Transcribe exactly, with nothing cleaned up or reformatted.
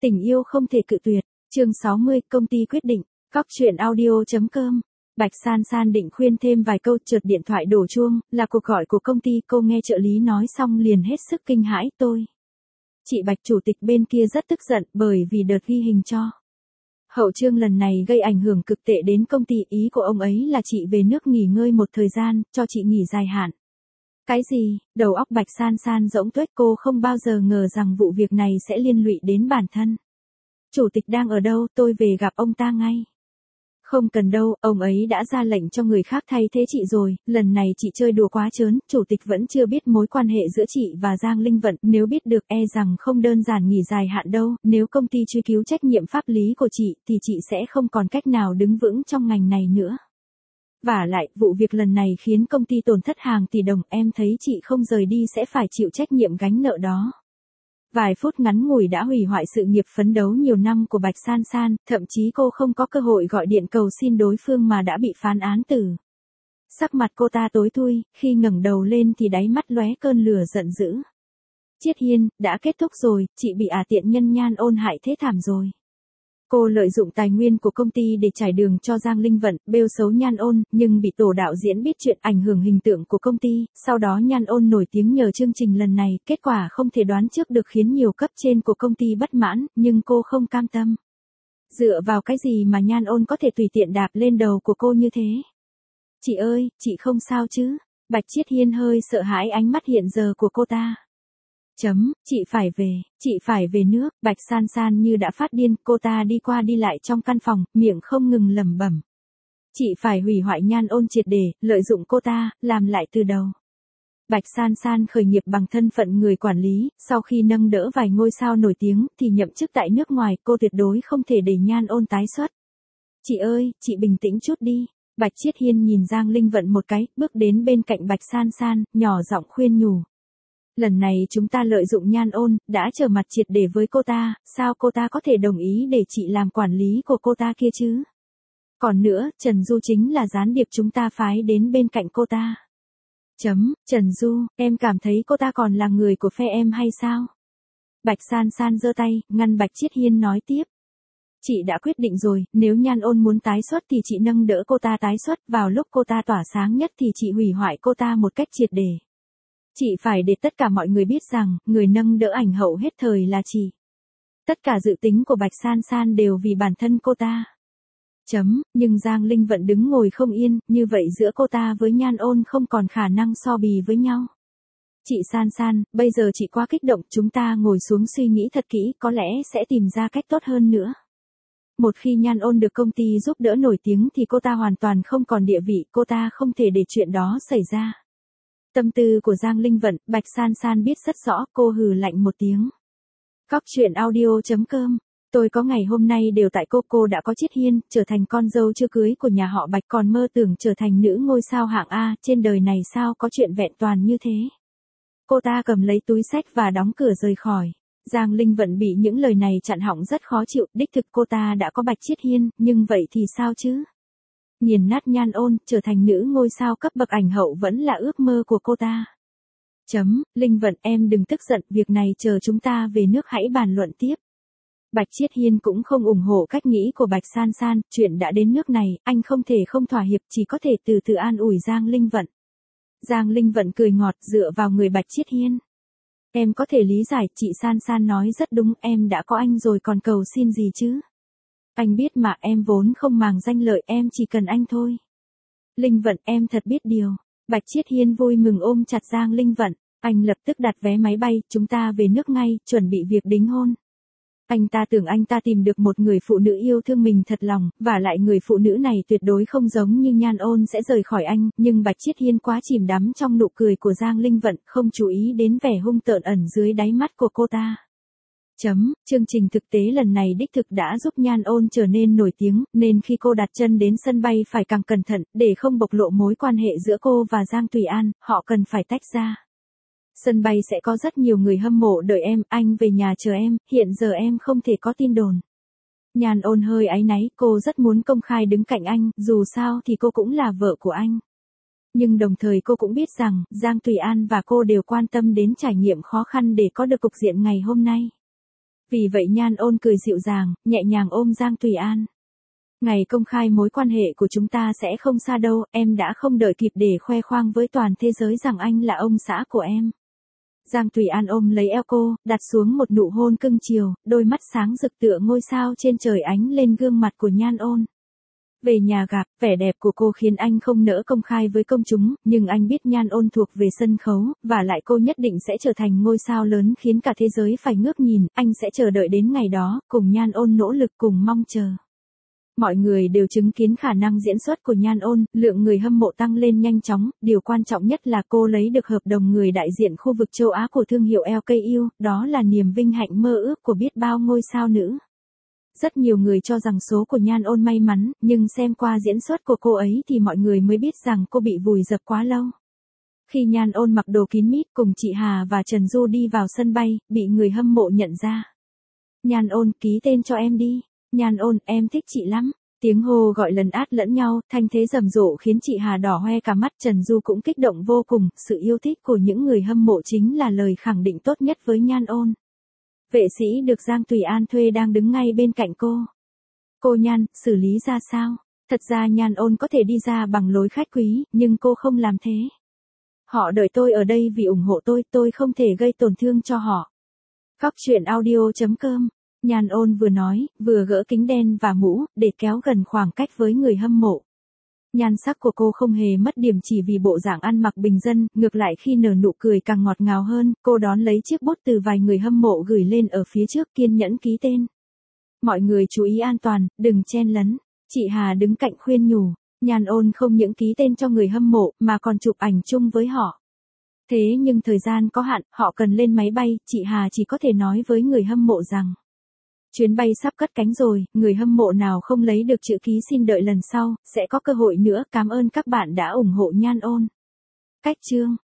Tình yêu không thể cự tuyệt. Chương sáu mươi, công ty quyết định. Cóc truyện audio.com. Bạch San San định khuyên thêm vài câu, chợt điện thoại đổ chuông, là cuộc gọi của công ty. Cô nghe trợ lý nói xong liền hết sức kinh hãi. Tôi. Chị Bạch chủ tịch bên kia rất tức giận bởi vì đợt ghi hình cho hậu chương lần này gây ảnh hưởng cực tệ đến công ty. Ý của ông ấy là chị về nước nghỉ ngơi một thời gian, cho chị nghỉ dài hạn. Cái gì? Đầu óc Bạch San San rỗng tuếch, cô không bao giờ ngờ rằng vụ việc này sẽ liên lụy đến bản thân. Chủ tịch đang ở đâu, tôi về gặp ông ta ngay. Không cần đâu, ông ấy đã ra lệnh cho người khác thay thế chị rồi, lần này chị chơi đùa quá trớn, chủ tịch vẫn chưa biết mối quan hệ giữa chị và Giang Linh Vận, nếu biết được e rằng không đơn giản nghỉ dài hạn đâu, nếu công ty truy cứu trách nhiệm pháp lý của chị thì chị sẽ không còn cách nào đứng vững trong ngành này nữa. Vả lại, vụ việc lần này khiến công ty tổn thất hàng tỷ đồng, em thấy chị không rời đi sẽ phải chịu trách nhiệm gánh nợ đó. Vài phút ngắn ngủi đã hủy hoại sự nghiệp phấn đấu nhiều năm của Bạch San San, thậm chí cô không có cơ hội gọi điện cầu xin đối phương mà đã bị phán án tử. Sắc mặt cô ta tối thui, khi ngẩng đầu lên thì đáy mắt lóe cơn lửa giận dữ. Chiết Hiên, đã kết thúc rồi, chị bị ả tiện nhân Nhan Ôn hại thế thảm rồi. Cô lợi dụng tài nguyên của công ty để trải đường cho Giang Linh Vận, bêu xấu Nhan Ôn, nhưng bị tổ đạo diễn biết chuyện ảnh hưởng hình tượng của công ty, sau đó Nhan Ôn nổi tiếng nhờ chương trình lần này, kết quả không thể đoán trước được khiến nhiều cấp trên của công ty bất mãn, nhưng cô không cam tâm. Dựa vào cái gì mà Nhan Ôn có thể tùy tiện đạp lên đầu của cô như thế? Chị ơi, chị không sao chứ? Bạch Chiết Hiên hơi sợ hãi ánh mắt hiện giờ của cô ta. Chấm, chị phải về, chị phải về nước. Bạch San San như đã phát điên, cô ta đi qua đi lại trong căn phòng, miệng không ngừng lẩm bẩm. Chị phải hủy hoại Nhan Ôn triệt để, lợi dụng cô ta, làm lại từ đầu. Bạch San San khởi nghiệp bằng thân phận người quản lý, sau khi nâng đỡ vài ngôi sao nổi tiếng thì nhậm chức tại nước ngoài, cô tuyệt đối không thể để Nhan Ôn tái xuất. Chị ơi, chị bình tĩnh chút đi. Bạch Chiết Hiên nhìn Giang Linh Vận một cái, bước đến bên cạnh Bạch San San, nhỏ giọng khuyên nhủ. Lần này chúng ta lợi dụng Nhan Ôn, đã trở mặt triệt để với cô ta, sao cô ta có thể đồng ý để chị làm quản lý của cô ta kia chứ? Còn nữa, Trần Du chính là gián điệp chúng ta phái đến bên cạnh cô ta. Chấm, Trần Du, em cảm thấy cô ta còn là người của phe em hay sao? Bạch San San giơ tay, ngăn Bạch Chiết Hiên nói tiếp. Chị đã quyết định rồi, nếu Nhan Ôn muốn tái xuất thì chị nâng đỡ cô ta tái xuất, vào lúc cô ta tỏa sáng nhất thì chị hủy hoại cô ta một cách triệt để. Chị phải để tất cả mọi người biết rằng, người nâng đỡ ảnh hậu hết thời là chị. Tất cả dự tính của Bạch San San đều vì bản thân cô ta. Chấm, nhưng Giang Linh Vận đứng ngồi không yên, như vậy giữa cô ta với Nhan Ôn không còn khả năng so bì với nhau. Chị San San, bây giờ chị quá kích động, chúng ta ngồi xuống suy nghĩ thật kỹ, có lẽ sẽ tìm ra cách tốt hơn nữa. Một khi Nhan Ôn được công ty giúp đỡ nổi tiếng thì cô ta hoàn toàn không còn địa vị, cô ta không thể để chuyện đó xảy ra. Tâm tư của Giang Linh Vận, Bạch San San biết rất rõ, cô hừ lạnh một tiếng. Cóc truyện audio.com. Tôi có ngày hôm nay đều tại cô, cô đã có Chiết Hiên, trở thành con dâu chưa cưới của nhà họ Bạch, còn mơ tưởng trở thành nữ ngôi sao hạng A, trên đời này sao có chuyện vẹn toàn như thế. Cô ta cầm lấy túi xách và đóng cửa rời khỏi. Giang Linh Vận bị những lời này chặn họng rất khó chịu, đích thực cô ta đã có Bạch Chiết Hiên, nhưng vậy thì sao chứ? Nghiền nát Nhan Ôn, trở thành nữ ngôi sao cấp bậc ảnh hậu vẫn là ước mơ của cô ta. Chấm, Linh Vận em đừng tức giận, việc này chờ chúng ta về nước hãy bàn luận tiếp. Bạch Chiết Hiên cũng không ủng hộ cách nghĩ của Bạch San San, chuyện đã đến nước này, anh không thể không thỏa hiệp, chỉ có thể từ từ an ủi Giang Linh Vận. Giang Linh Vận cười ngọt dựa vào người Bạch Chiết Hiên. Em có thể lý giải, chị San San nói rất đúng, em đã có anh rồi còn cầu xin gì chứ? Anh biết mà, em vốn không màng danh lợi, em chỉ cần anh thôi. Linh Vận, em thật biết điều. Bạch Chiết Hiên vui mừng ôm chặt Giang Linh Vận. Anh lập tức đặt vé máy bay, chúng ta về nước ngay, chuẩn bị việc đính hôn. Anh ta tưởng anh ta tìm được một người phụ nữ yêu thương mình thật lòng, và lại người phụ nữ này tuyệt đối không giống như Nhan Ôn sẽ rời khỏi anh, nhưng Bạch Chiết Hiên quá chìm đắm trong nụ cười của Giang Linh Vận, không chú ý đến vẻ hung tợn ẩn dưới đáy mắt của cô ta. Chấm, chương trình thực tế lần này đích thực đã giúp Nhan Ôn trở nên nổi tiếng, nên khi cô đặt chân đến sân bay phải càng cẩn thận, để không bộc lộ mối quan hệ giữa cô và Giang Tùy An, họ cần phải tách ra. Sân bay sẽ có rất nhiều người hâm mộ đợi em, anh về nhà chờ em, hiện giờ em không thể có tin đồn. Nhan Ôn hơi áy náy, cô rất muốn công khai đứng cạnh anh, dù sao thì cô cũng là vợ của anh. Nhưng đồng thời cô cũng biết rằng, Giang Tùy An và cô đều quan tâm đến trải nghiệm khó khăn để có được cục diện ngày hôm nay. Vì vậy Nhan Ôn cười dịu dàng, nhẹ nhàng ôm Giang Tùy An. Ngày công khai mối quan hệ của chúng ta sẽ không xa đâu, em đã không đợi kịp để khoe khoang với toàn thế giới rằng anh là ông xã của em. Giang Tùy An ôm lấy eo cô, đặt xuống một nụ hôn cưng chiều, đôi mắt sáng rực tựa ngôi sao trên trời ánh lên gương mặt của Nhan Ôn. Về nhà gặp, vẻ đẹp của cô khiến anh không nỡ công khai với công chúng, nhưng anh biết Nhan Ôn thuộc về sân khấu, và lại cô nhất định sẽ trở thành ngôi sao lớn khiến cả thế giới phải ngước nhìn, anh sẽ chờ đợi đến ngày đó, cùng Nhan Ôn nỗ lực cùng mong chờ. Mọi người đều chứng kiến khả năng diễn xuất của Nhan Ôn, lượng người hâm mộ tăng lên nhanh chóng, điều quan trọng nhất là cô lấy được hợp đồng người đại diện khu vực châu Á của thương hiệu lờ ca u, đó là niềm vinh hạnh mơ ước của biết bao ngôi sao nữ. Rất nhiều người cho rằng số của Nhan Ôn may mắn, nhưng xem qua diễn xuất của cô ấy thì mọi người mới biết rằng cô bị vùi dập quá lâu. Khi Nhan Ôn mặc đồ kín mít cùng chị Hà và Trần Du đi vào sân bay, bị người hâm mộ nhận ra. Nhan Ôn, ký tên cho em đi. Nhan Ôn, em thích chị lắm. Tiếng hô gọi lần át lẫn nhau, thanh thế rầm rộ khiến chị Hà đỏ hoe cả mắt. Trần Du cũng kích động vô cùng, sự yêu thích của những người hâm mộ chính là lời khẳng định tốt nhất với Nhan Ôn. Vệ sĩ được Giang Tùy An thuê đang đứng ngay bên cạnh cô. Cô Nhan, xử lý ra sao? Thật ra Nhan Ôn có thể đi ra bằng lối khách quý, nhưng cô không làm thế. Họ đợi tôi ở đây vì ủng hộ tôi, tôi không thể gây tổn thương cho họ. Cóc truyện audio chấm com. Nhan Ôn vừa nói, vừa gỡ kính đen và mũ, để kéo gần khoảng cách với người hâm mộ. Nhan sắc của cô không hề mất điểm chỉ vì bộ dạng ăn mặc bình dân, ngược lại khi nở nụ cười càng ngọt ngào hơn, cô đón lấy chiếc bút từ vài người hâm mộ gửi lên ở phía trước, kiên nhẫn ký tên. Mọi người chú ý an toàn, đừng chen lấn. Chị Hà đứng cạnh khuyên nhủ, Nhan Ôn không những ký tên cho người hâm mộ, mà còn chụp ảnh chung với họ. Thế nhưng thời gian có hạn, họ cần lên máy bay, chị Hà chỉ có thể nói với người hâm mộ rằng chuyến bay sắp cất cánh rồi, người hâm mộ nào không lấy được chữ ký xin đợi lần sau, sẽ có cơ hội nữa, cảm ơn các bạn đã ủng hộ Nhan Ôn. Cách chương